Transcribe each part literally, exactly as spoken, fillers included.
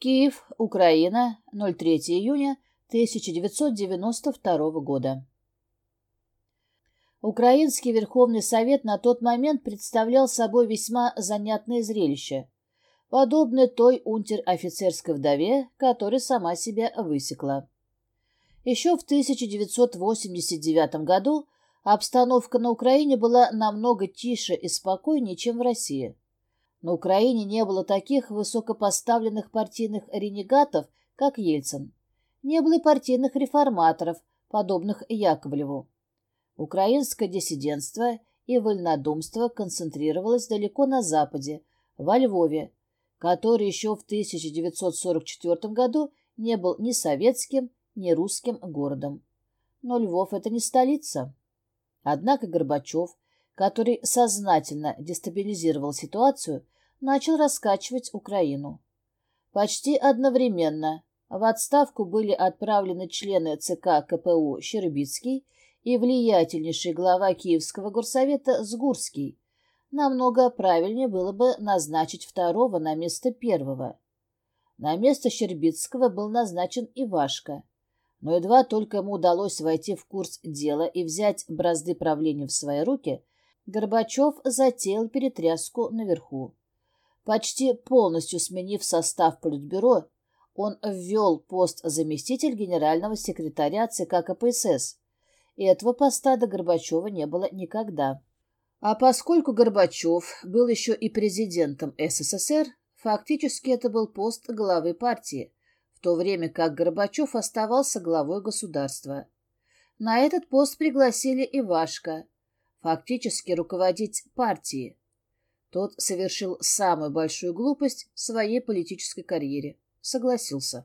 Киев, Украина, третьего июня тысяча девятьсот девяносто второго года. Украинский Верховный Совет на тот момент представлял собой весьма занятное зрелище, подобное той унтер-офицерской вдове, которая сама себя высекла. Еще в тысяча девятьсот восемьдесят девятом году обстановка на Украине была намного тише и спокойнее, чем в России. На Украине не было таких высокопоставленных партийных ренегатов, как Ельцин. Не было и партийных реформаторов, подобных Яковлеву. Украинское диссидентство и вольнодумство концентрировалось далеко на Западе, во Львове, который еще в тысяча девятьсот сорок четвёртом году не был ни советским, ни русским городом. Но Львов — это не столица. Однако Горбачев, который сознательно дестабилизировал ситуацию, начал раскачивать Украину. Почти одновременно в отставку были отправлены члены ЦК КПУ Щербицкий и влиятельнейший глава Киевского горсовета Сгурский. Намного правильнее было бы назначить второго на место первого. На место Щербицкого был назначен Ивашка, но едва только ему удалось войти в курс дела и взять бразды правления в свои руки, Горбачев затеял перетряску наверху. Почти полностью сменив состав Политбюро, он ввел пост заместитель генерального секретаря ЦК КПСС. И этого поста до Горбачева не было никогда. А поскольку Горбачев был еще и президентом СССР, фактически это был пост главы партии, в то время как Горбачев оставался главой государства. На этот пост пригласили Ивашка, фактически руководить партией. Тот совершил самую большую глупость в своей политической карьере. Согласился.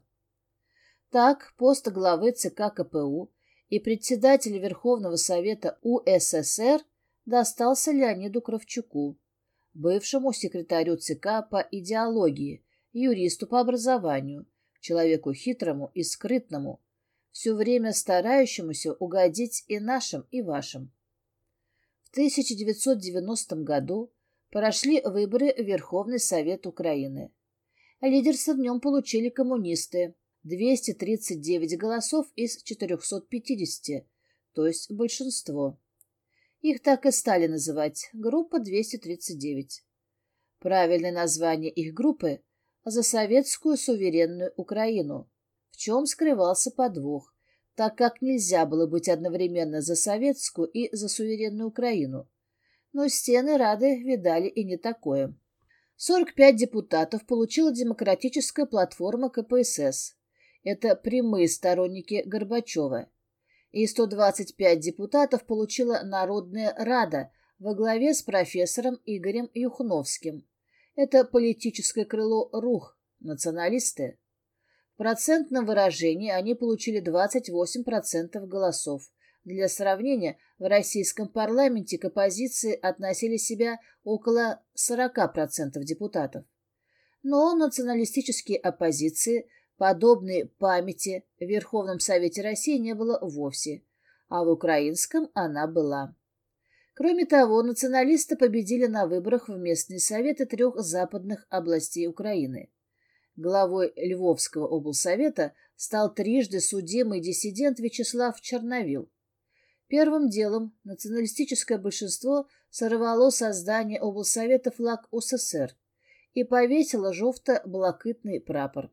Так, пост главы ЦК КПУ и председателя Верховного Совета УССР достался Леониду Кравчуку, бывшему секретарю ЦК по идеологии, юристу по образованию, человеку хитрому и скрытному, все время старающемуся угодить и нашим, и вашим. В тысяча девятьсот девяностом году прошли выборы в Верховный Совет Украины. Лидерство в нем получили коммунисты – двести тридцать девять голосов из четырехсот пятидесяти, то есть большинство. Их так и стали называть – группа двести тридцать девять. Правильное название их группы – «За советскую суверенную Украину», в чем скрывался подвох, так как нельзя было быть одновременно за советскую и за суверенную Украину. Но стены Рады видали и не такое. сорок пять депутатов получила демократическая платформа КПСС. Это прямые сторонники Горбачева. И сто двадцать пять депутатов получила Народная Рада во главе с профессором Игорем Юхновским. Это политическое крыло РУХ, националисты. В процентном выражении они получили двадцать восемь процентов голосов. Для сравнения, в российском парламенте к оппозиции относили себя около сорока процентов депутатов. Но националистические оппозиции, подобной памяти, в Верховном Совете России не было вовсе, а в украинском она была. Кроме того, националисты победили на выборах в местные советы трех западных областей Украины. Главой Львовского облсовета стал трижды судимый диссидент Вячеслав Черновил. Первым делом националистическое большинство сорвало создание облсовета флаг УССР и повесило жовто-блакитный прапор.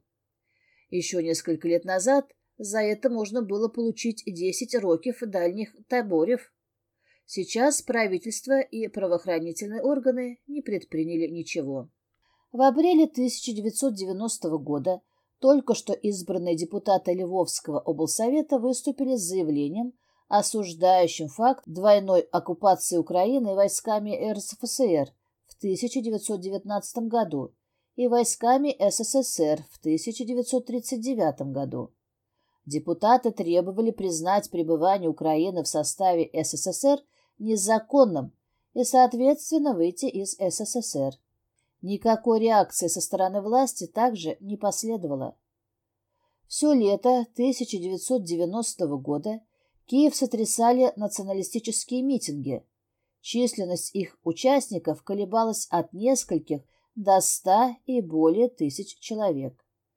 Еще несколько лет назад за это можно было получить десять років дальних таборів. Сейчас правительство и правоохранительные органы не предприняли ничего. В апреле тысяча девятьсот девяностого года только что избранные депутаты Львовского облсовета выступили с заявлением, осуждающим факт двойной оккупации Украины войсками РСФСР в тысяча девятьсот девятнадцатом году и войсками СССР в тысяча девятьсот тридцать девятом году. Депутаты требовали признать пребывание Украины в составе СССР незаконным и, соответственно, выйти из СССР. Никакой реакции со стороны власти также не последовало. Все лето тысяча девятьсот девяностого года Киев сотрясали националистические митинги. Численность их участников колебалась от нескольких до ста и более тысяч человек.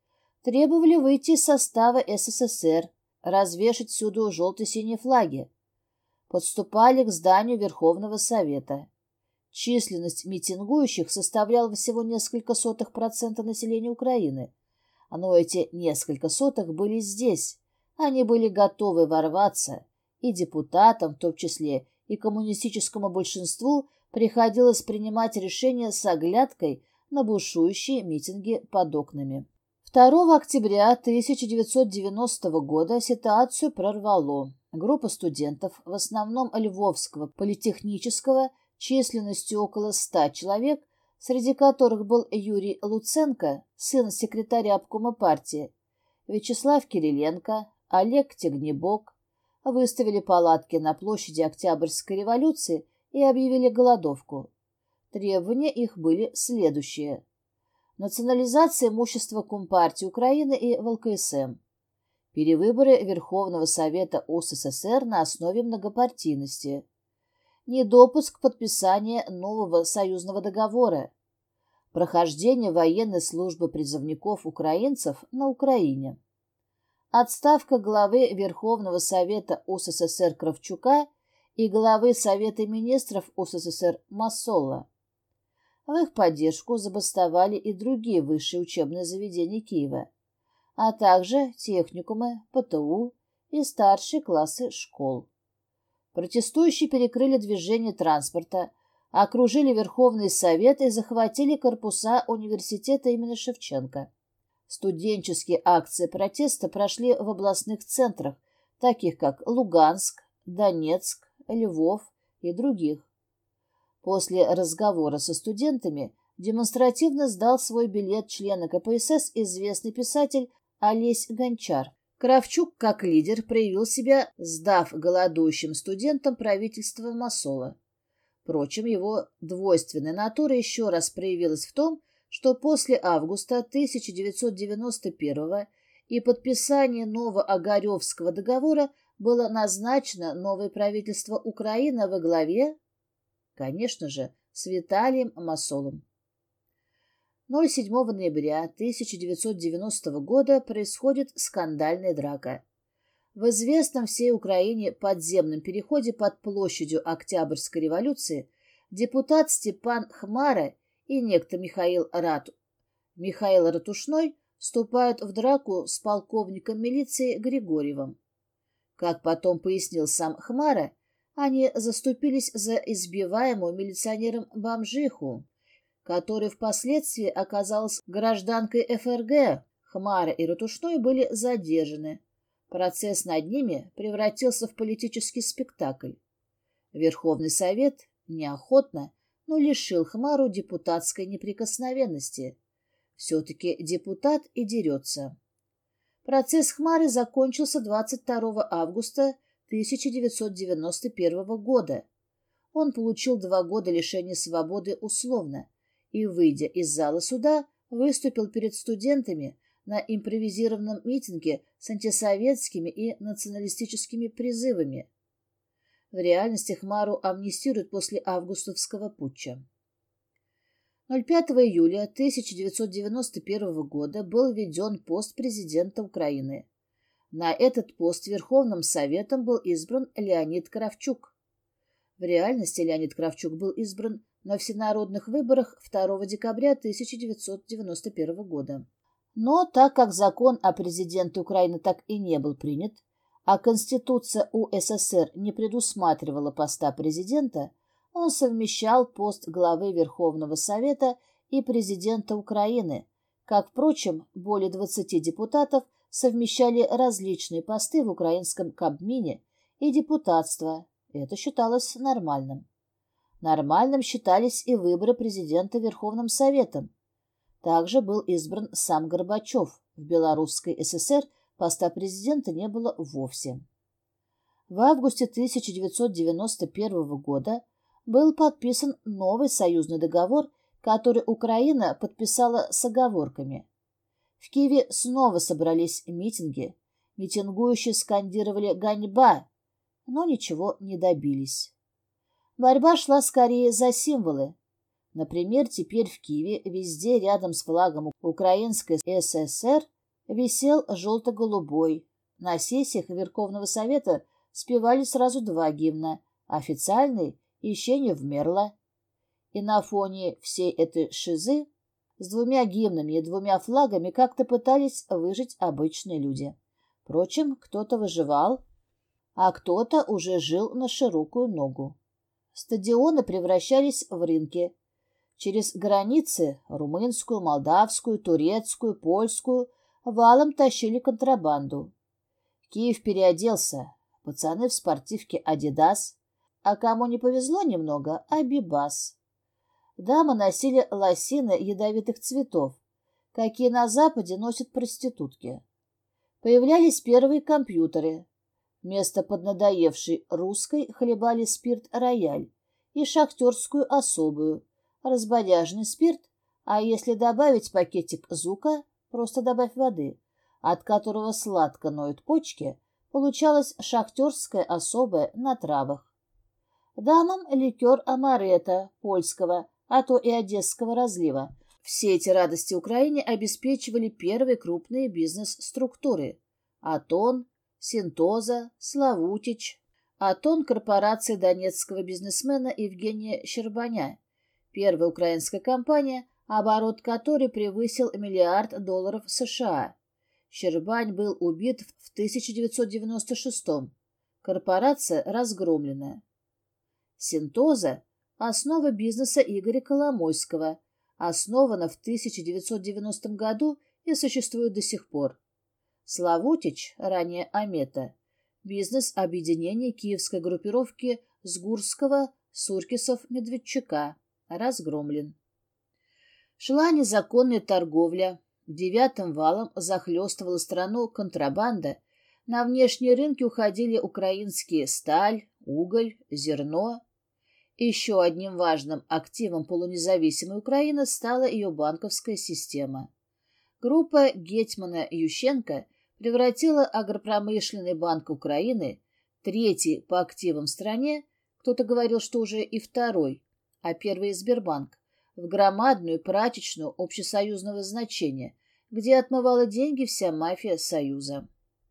Требовали выйти из состава СССР, развешать всюду желто-синие флаги. Подступали к зданию Верховного Совета. Численность митингующих составляла всего несколько сотых процента населения Украины. Но эти несколько сотых были здесь. Они были готовы ворваться, и депутатам, в том числе и коммунистическому большинству, приходилось принимать решения с оглядкой на бушующие митинги под окнами. второго октября тысяча девятьсот девяностого года ситуацию прорвало. Группа студентов, в основном Львовского политехнического, численностью около ста человек, среди которых был Юрий Луценко, сын секретаря обкома партии, Вячеслав Кириленко, Олег Тягнебок, выставили палатки на площади Октябрьской революции и объявили голодовку. Требования их были следующие. Национализация имущества Компартии Украины и ВЛКСМ. Перевыборы Верховного Совета УССР на основе многопартийности. Недопуск подписания нового союзного договора. Прохождение военной службы призывников-украинцев на Украине. Отставка главы Верховного Совета УССР Кравчука и главы Совета министров УССР Массола. В их поддержку забастовали и другие высшие учебные заведения Киева, а также техникумы, ПТУ и старшие классы школ. Протестующие перекрыли движение транспорта, окружили Верховный Совет и захватили корпуса университета имени Шевченко. Студенческие акции протеста прошли в областных центрах, таких как Луганск, Донецк, Львов и других. После разговора со студентами демонстративно сдал свой билет члена ка пэ эс эс известный писатель Олесь Гончар. Кравчук, как лидер, проявил себя, сдав голодующим студентам правительство Массола. Впрочем, его двойственная натура еще раз проявилась в том, что после августа тысяча девятьсот девяносто первого и подписания Новоогаревского договора было назначено новое правительство Украины во главе, конечно же, с Виталием Массолом. седьмого ноября тысяча девятьсот девяностого года происходит скандальная драка. В известном всей Украине подземном переходе под площадью Октябрьской революции депутат Степан Хмара и некто Михаил, Рату... Михаил Ратушной вступают в драку с полковником милиции Григорьевым. Как потом пояснил сам Хмара, они заступились за избиваемую милиционером бомжиху, которая впоследствии оказалась гражданкой эф эр гэ. Хмара и Ратушной были задержаны. Процесс над ними превратился в политический спектакль. Верховный Совет неохотно, но лишил Хмару депутатской неприкосновенности. Все-таки депутат и дерется. Процесс Хмары закончился двадцать второго августа тысяча девятьсот девяносто первого года. Он получил два года лишения свободы условно и, выйдя из зала суда, выступил перед студентами на импровизированном митинге с антисоветскими и националистическими призывами. В реальности Хмару амнистируют после августовского путча. пятого июля тысяча девятьсот девяносто первого года был введен пост президента Украины. На этот пост Верховным Советом был избран Леонид Кравчук. В реальности Леонид Кравчук был избран на всенародных выборах второго декабря тысяча девятьсот девяносто первого года. Но так как закон о президенте Украины так и не был принят, а Конституция у эс эс эр не предусматривала поста президента, он совмещал пост главы Верховного Совета и президента Украины, как, впрочем, более двадцати депутатов совмещали различные посты в украинском Кабмине и депутатство. Это считалось нормальным. Нормальным считались и выборы президента Верховным Советом. Также был избран сам Горбачев. В Белорусской эс эс эр поста президента не было вовсе. В августе тысяча девятьсот девяносто первого года был подписан новый союзный договор, который Украина подписала с оговорками. В Киеве снова собрались митинги. Митингующие скандировали «Ганьба!», но ничего не добились. Борьба шла скорее за символы. Например, теперь в Киеве везде рядом с флагом Украинской эс эс эр Висел желто-голубой. На сессиях Верховного Совета спевали сразу два гимна — официальный и «Еще не вмерла». И на фоне всей этой шизы с двумя гимнами и двумя флагами как-то пытались выжить обычные люди. Впрочем, кто-то выживал, а кто-то уже жил на широкую ногу. Стадионы превращались в рынки. Через границы — румынскую, молдавскую, турецкую, польскую — валом тащили контрабанду. Киев переоделся. Пацаны в спортивке «Адидас», а кому не повезло немного — «Абибас». Дамы носили лосины ядовитых цветов, какие на Западе носят проститутки. Появлялись первые компьютеры. Вместо поднадоевшей русской хлебали спирт «Рояль» и шахтерскую особую, разбодяжный спирт, а если добавить пакетик зука, просто добавь воды, от которого сладко ноют почки, получалась шахтерская особая на травах. Дамам ликер амаретто польского, а то и одесского разлива. Все эти радости Украине обеспечивали первые крупные бизнес-структуры. Атон, Синтоза, Славутич. Атон — корпорация донецкого бизнесмена Евгения Щербаня, первая украинская компания, оборот которой превысил миллиард долларов США. Щербань был убит в тысяча девятьсот девяносто шестом. Корпорация разгромлена. Синтоза — основа бизнеса Игоря Коломойского, основана в тысяча девятьсот девяностом году и существует до сих пор. Славутич, ранее Амета, бизнес объединения киевской группировки Сгурского, Суркисов, Медведчука, разгромлен. Шла незаконная торговля, девятым валом захлестывала страну контрабанда, на внешние рынки уходили украинские сталь, уголь, зерно. Еще одним важным активом полунезависимой Украины стала ее банковская система. Группа гетьмана Ющенко превратила агропромышленный банк Украины, третий по активам в стране, кто-то говорил, что уже и второй, а первый Сбербанк, в громадную прачечную общесоюзного значения, где отмывала деньги вся мафия Союза.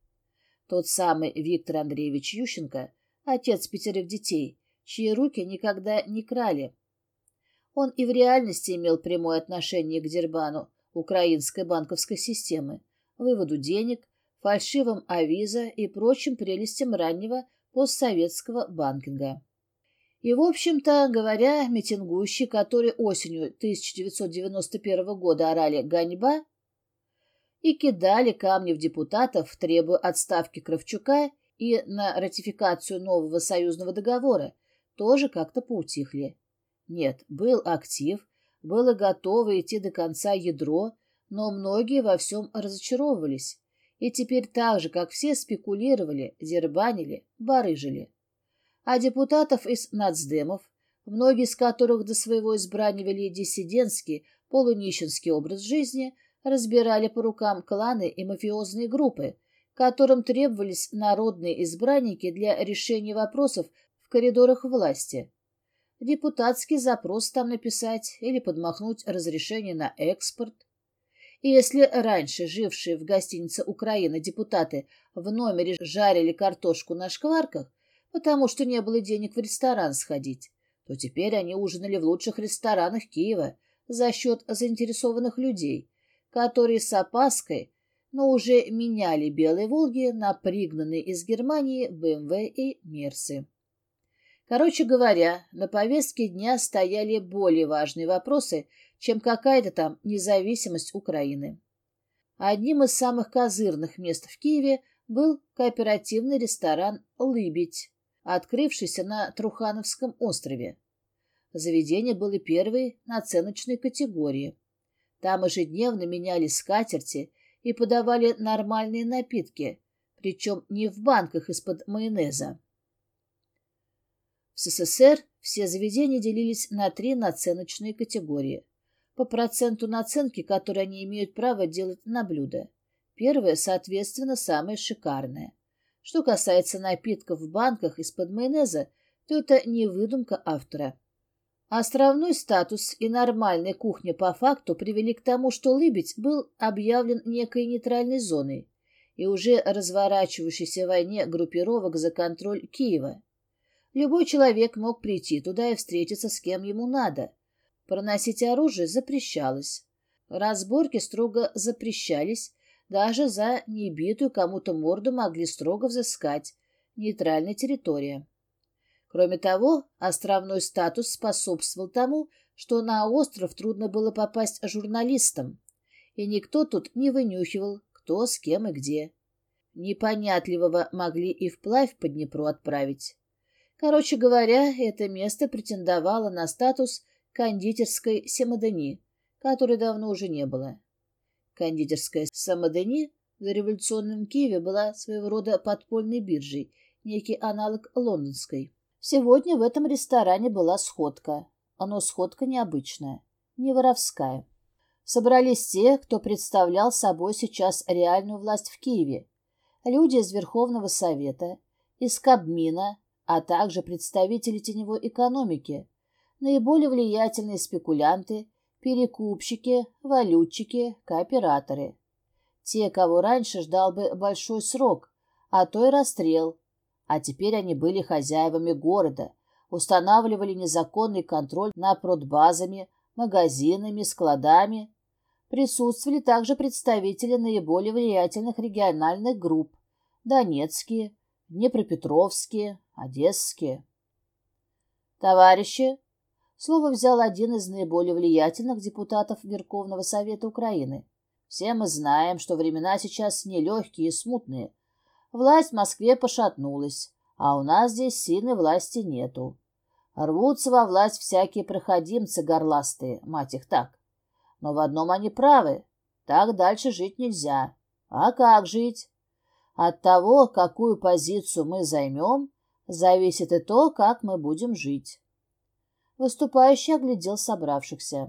Тот самый Виктор Андреевич Ющенко, отец пятерых детей, чьи руки никогда не крали. Он и в реальности имел прямое отношение к дерьбану украинской банковской системы, выводу денег, фальшивым авиза и прочим прелестям раннего постсоветского банкинга. И, в общем-то говоря, митингующие, которые осенью тысяча девятьсот девяносто первого года орали «Ганьба!» и кидали камни в депутатов, требуя отставки Кравчука и на ратификацию нового союзного договора, тоже как-то поутихли. Нет, был актив, было готово идти до конца ядро, но многие во всем разочаровывались, и теперь так же, как все, спекулировали, дербанили, барыжили. А депутатов из нацдемов, многие из которых до своего избрания вели диссидентский, полунищенский образ жизни, разбирали по рукам кланы и мафиозные группы, которым требовались народные избранники для решения вопросов в коридорах власти. Депутатский запрос там написать или подмахнуть разрешение на экспорт. И если раньше жившие в гостинице «Украина» депутаты в номере жарили картошку на шкварках, потому что не было денег в ресторан сходить, то теперь они ужинали в лучших ресторанах Киева за счет заинтересованных людей, которые с опаской, но уже меняли белые «Волги» на пригнанные из Германии бэ эм вэ и «Мерсы». Короче говоря, на повестке дня стояли более важные вопросы, чем какая-то там независимость Украины. Одним из самых козырных мест в Киеве был кооперативный ресторан «Лыбедь», открывшийся на Трухановском острове. Заведение было первой наценочной категории. Там ежедневно меняли скатерти и подавали нормальные напитки, причем не в банках из-под майонеза. В СССР все заведения делились на три наценочные категории, по проценту наценки, которые они имеют право делать на блюда. Первая, соответственно, самая шикарная. Что касается напитков в банках из-под майонеза, то это не выдумка автора. Островной статус и нормальная кухня по факту привели к тому, что Лыбедь был объявлен некой нейтральной зоной и уже разворачивающейся войне группировок за контроль Киева. Любой человек мог прийти туда и встретиться с кем ему надо. Проносить оружие запрещалось. Разборки строго запрещались, даже за небитую кому-то морду могли строго взыскать. Нейтральная территория. Кроме того, островной статус способствовал тому, что на остров трудно было попасть журналистам, и никто тут не вынюхивал, кто с кем и где. Непонятливого могли и вплавь по Днепру отправить. Короче говоря, это место претендовало на статус кондитерской Семадени, которой давно уже не было. Кондитерская Семадени в дореволюционном Киеве была своего рода подпольной биржей, некий аналог лондонской. Сегодня в этом ресторане была сходка, но сходка необычная, не воровская. Собрались те, кто представлял собой сейчас реальную власть в Киеве, люди из Верховного Совета, из Кабмина, а также представители теневой экономики, наиболее влиятельные спекулянты, перекупщики, валютчики, кооператоры. Те, кого раньше ждал бы большой срок, а то и расстрел, а теперь они были хозяевами города, устанавливали незаконный контроль над продбазами, магазинами, складами. Присутствовали также представители наиболее влиятельных региональных групп – донецкие, днепропетровские, одесские. Товарищи, слово взял один из наиболее влиятельных депутатов Верховного Совета Украины. Все мы знаем, что времена сейчас нелегкие и смутные. Власть в Москве пошатнулась, а у нас здесь сильной власти нету. Рвутся во власть всякие проходимцы горластые, мать их так. Но в одном они правы. Так дальше жить нельзя. А как жить? От того, какую позицию мы займем, зависит и то, как мы будем жить. Выступающий оглядел собравшихся.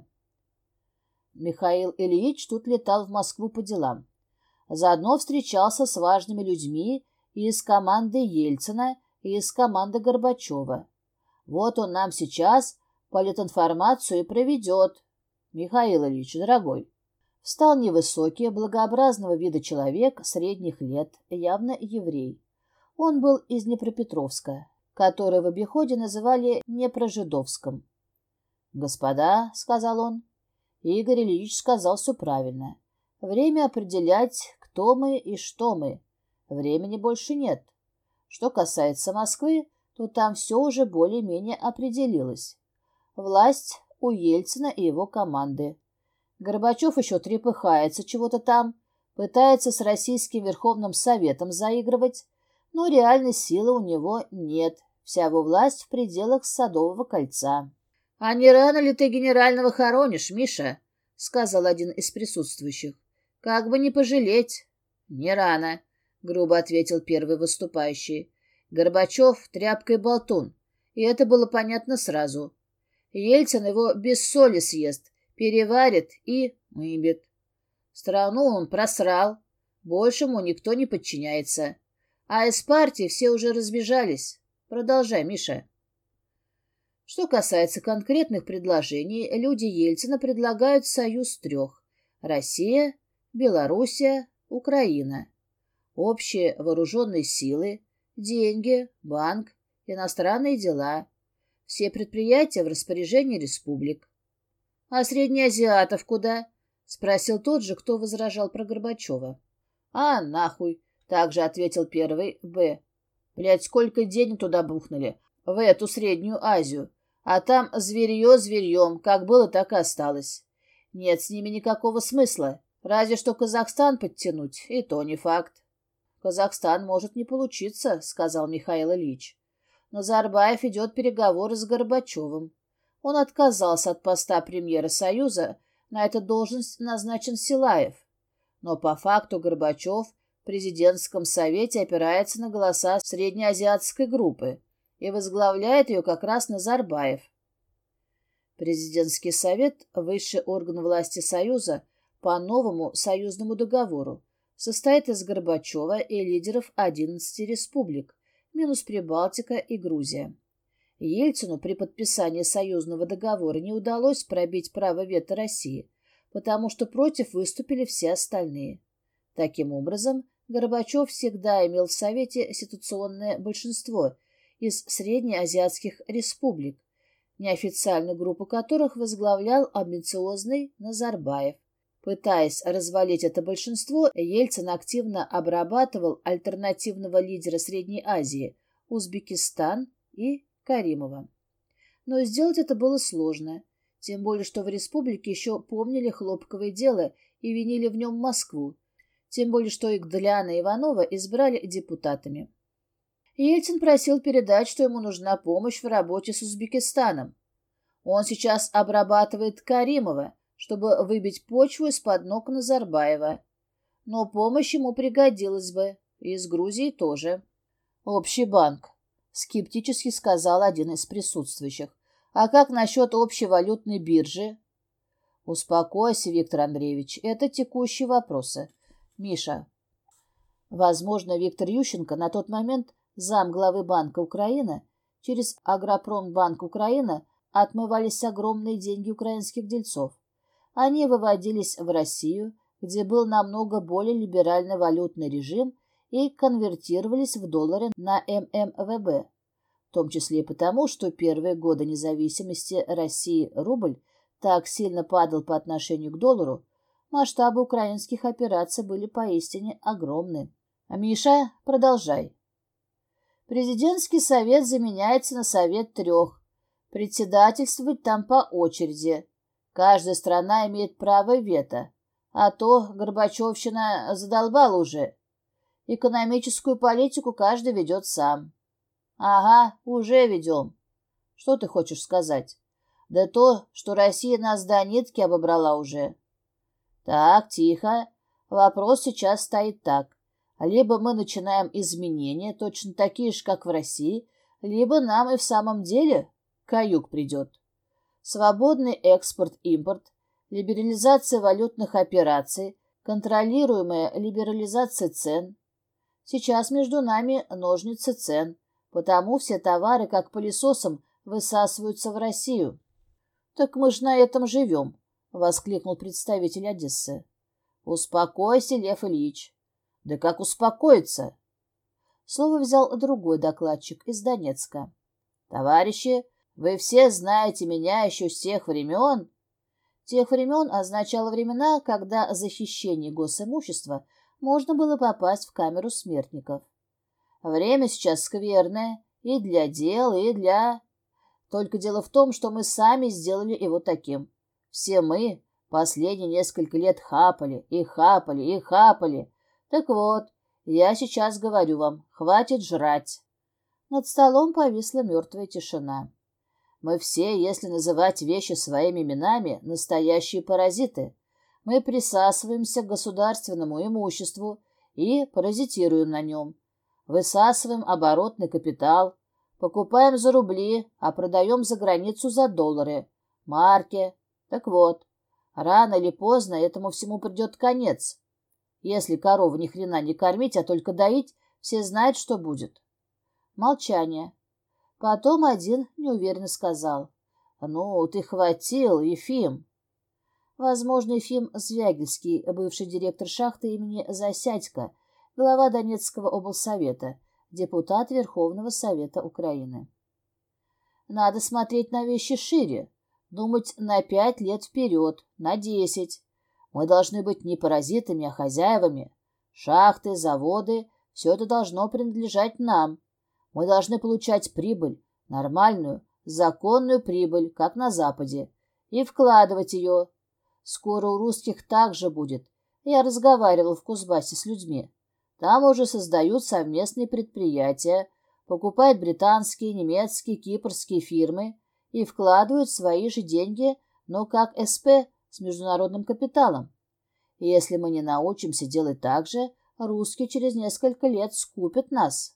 Михаил Ильич тут летал в Москву по делам. Заодно встречался с важными людьми и из команды Ельцина, и из команды Горбачева. Вот он нам сейчас политинформацию и проведет. Михаил Ильич, дорогой. Встал невысокий, благообразного вида человек средних лет, явно еврей. Он был из Днепропетровска, который в обиходе называли Днепрожидовском. «Господа», — сказал он, — Игорь Ильич сказал все правильно. Время определять, кто мы и что мы. Времени больше нет. Что касается Москвы, то там все уже более-менее определилось. Власть у Ельцина и его команды. Горбачев еще трепыхается чего-то там, пытается с Российским Верховным Советом заигрывать, но реальной силы у него нет. Вся его власть в пределах Садового кольца. — А не рано ли ты генерального хоронишь, Миша? — сказал один из присутствующих. — Как бы не пожалеть. — Не рано, — грубо ответил первый выступающий. Горбачев — тряпка и болтун, и это было понятно сразу. Ельцин его без соли съест, переварит и выбит. Страну он просрал, больше ему никто не подчиняется. А из партии все уже разбежались. Продолжай, Миша. Что касается конкретных предложений, люди Ельцина предлагают союз трех. Россия, Белоруссия, Украина. Общие вооруженные силы, деньги, банк, иностранные дела. Все предприятия в распоряжении республик. — А среднеазиатов куда? — спросил тот же, кто возражал про Горбачева. — А нахуй, — также ответил первый Б. — Блядь, сколько денег туда бухнули, в эту Среднюю Азию. А там зверье зверьем, как было, так и осталось. Нет с ними никакого смысла, разве что Казахстан подтянуть, и то не факт. — Казахстан может не получиться, — сказал Михаил Ильич. Назарбаев ведет переговоры с Горбачевым. Он отказался от поста премьера Союза, на эту должность назначен Силаев. Но по факту Горбачев в президентском совете опирается на голоса среднеазиатской группы и возглавляет ее как раз Назарбаев. Президентский совет – высший орган власти Союза по новому союзному договору, состоит из Горбачева и лидеров одиннадцати республик, минус Прибалтика и Грузия. Ельцину при подписании союзного договора не удалось пробить право вето России, потому что против выступили все остальные. Таким образом, Горбачев всегда имел в Совете ситуационное большинство из среднеазиатских республик, неофициальную группу которых возглавлял амбициозный Назарбаев. Пытаясь развалить это большинство, Ельцин активно обрабатывал альтернативного лидера Средней Азии – Узбекистан и Каримова. Но сделать это было сложно, тем более что в республике еще помнили хлопковое дело и винили в нем Москву, тем более что Игдляна и Иванова избрали депутатами. Ельцин просил передать, что ему нужна помощь в работе с Узбекистаном. Он сейчас обрабатывает Каримова, чтобы выбить почву из-под ног Назарбаева. Но помощь ему пригодилась бы, и с Грузией тоже. «Общий банк», — скептически сказал один из присутствующих. «А как насчет общей валютной биржи?» «Успокойся, Виктор Андреевич, это текущие вопросы. Миша». Возможно, Виктор Ющенко, на тот момент зам главы Банка Украины, через Агропромбанк Украины отмывались огромные деньги украинских дельцов. Они выводились в Россию, где был намного более либеральный валютный режим, и конвертировались в доллары на эм эм вэ бэ, в том числе и потому, что первые годы независимости России рубль так сильно падал по отношению к доллару, масштабы украинских операций были поистине огромны. А Миша, продолжай. Президентский совет заменяется на совет трех. Председательствовать там по очереди. Каждая страна имеет право вето. А то Горбачевщина задолбала уже. Экономическую политику каждый ведет сам. Ага, уже ведем. Что ты хочешь сказать? Да то, что Россия нас до нитки обобрала уже. Так, тихо. Вопрос сейчас стоит так. Либо мы начинаем изменения, точно такие же, как в России, либо нам и в самом деле каюк придет. Свободный экспорт-импорт, либерализация валютных операций, контролируемая либерализация цен. Сейчас между нами ножницы цен, потому все товары, как пылесосом, высасываются в Россию. «Так мы ж на этом живем», — воскликнул представитель Одессы. «Успокойся, Лев Ильич». «Да как успокоиться?» Слово взял другой докладчик из Донецка. «Товарищи, вы все знаете меня еще с тех времен». Тех времен означало времена, когда за хищение госимущества можно было попасть в камеру смертников. Время сейчас скверное и для дел, и для... Только дело в том, что мы сами сделали его таким. Все мы последние несколько лет хапали и хапали и хапали. Так вот, я сейчас говорю вам, хватит жрать. Над столом повисла мертвая тишина. Мы все, если называть вещи своими именами, настоящие паразиты. Мы присасываемся к государственному имуществу и паразитируем на нем. Высасываем оборотный капитал, покупаем за рубли, а продаем за границу за доллары, марки. Так вот, рано или поздно этому всему придет конец. Если корову ни хрена не кормить, а только доить, все знают, что будет. Молчание. Потом один неуверенно сказал: «Ну, ты хватил, Ефим». Возможно, Ефим Звягельский, бывший директор шахты имени Засядько, глава Донецкого облсовета, депутат Верховного Совета Украины. Надо смотреть на вещи шире, думать на пять лет вперед, на десять. Мы должны быть не паразитами, а хозяевами. Шахты, заводы — все это должно принадлежать нам. Мы должны получать прибыль, нормальную, законную прибыль, как на Западе, и вкладывать ее. Скоро у русских так же будет. Я разговаривал в Кузбассе с людьми. Там уже создают совместные предприятия, покупают британские, немецкие, кипрские фирмы и вкладывают свои же деньги, но как эс пэ с международным капиталом. И если мы не научимся делать так же, русские через несколько лет скупят нас.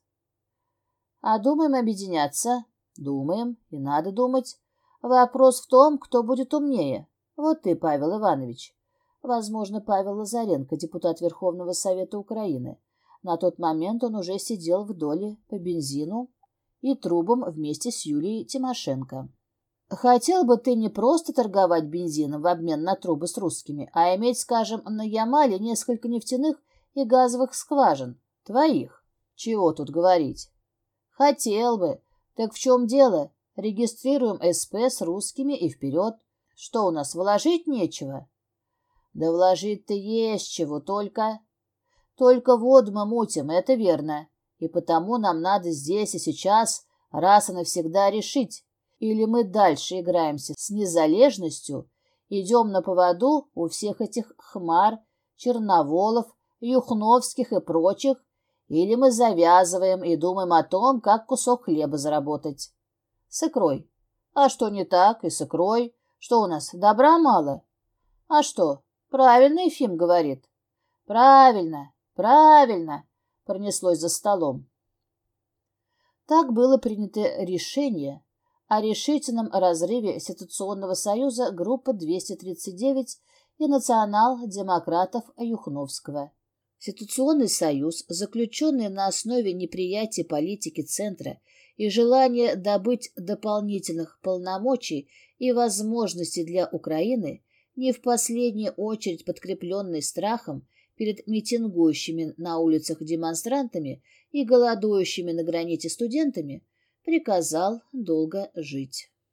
А думаем объединяться? Думаем, и надо думать. Вопрос в том, кто будет умнее. Вот ты, Павел Иванович. Возможно, Павел Лазаренко, депутат Верховного Совета Украины. На тот момент он уже сидел в доле по бензину и Трубом вместе с Юлией Тимошенко. Хотел бы ты не просто торговать бензином в обмен на трубы с русскими, а иметь, скажем, на Ямале несколько нефтяных и газовых скважин, твоих. Чего тут говорить? Хотел бы. Так в чем дело? Регистрируем СП с русскими и вперед. Что у нас, вложить нечего? Да вложить-то есть чего, только... Только воду мы мутим, это верно. И потому нам надо здесь и сейчас раз и навсегда решить. Или мы дальше играемся с незалежностью, идем на поводу у всех этих Хмар, Черноволов, Юхновских и прочих, или мы завязываем и думаем о том, как кусок хлеба заработать. С икрой. А что не так, и с икрой? Что у нас, добра мало? А что, правильно Ефим говорит? Правильно, правильно, пронеслось за столом. Так было принято решение о решительном разрыве Ситуационного союза группы двести тридцать девять и национал-демократов Юхновского. Ситуационный союз, заключенный на основе неприятия политики Центра и желания добыть дополнительных полномочий и возможностей для Украины, не в последнюю очередь подкрепленный страхом перед митингующими на улицах демонстрантами и голодующими на граните студентами, приказал долго жить.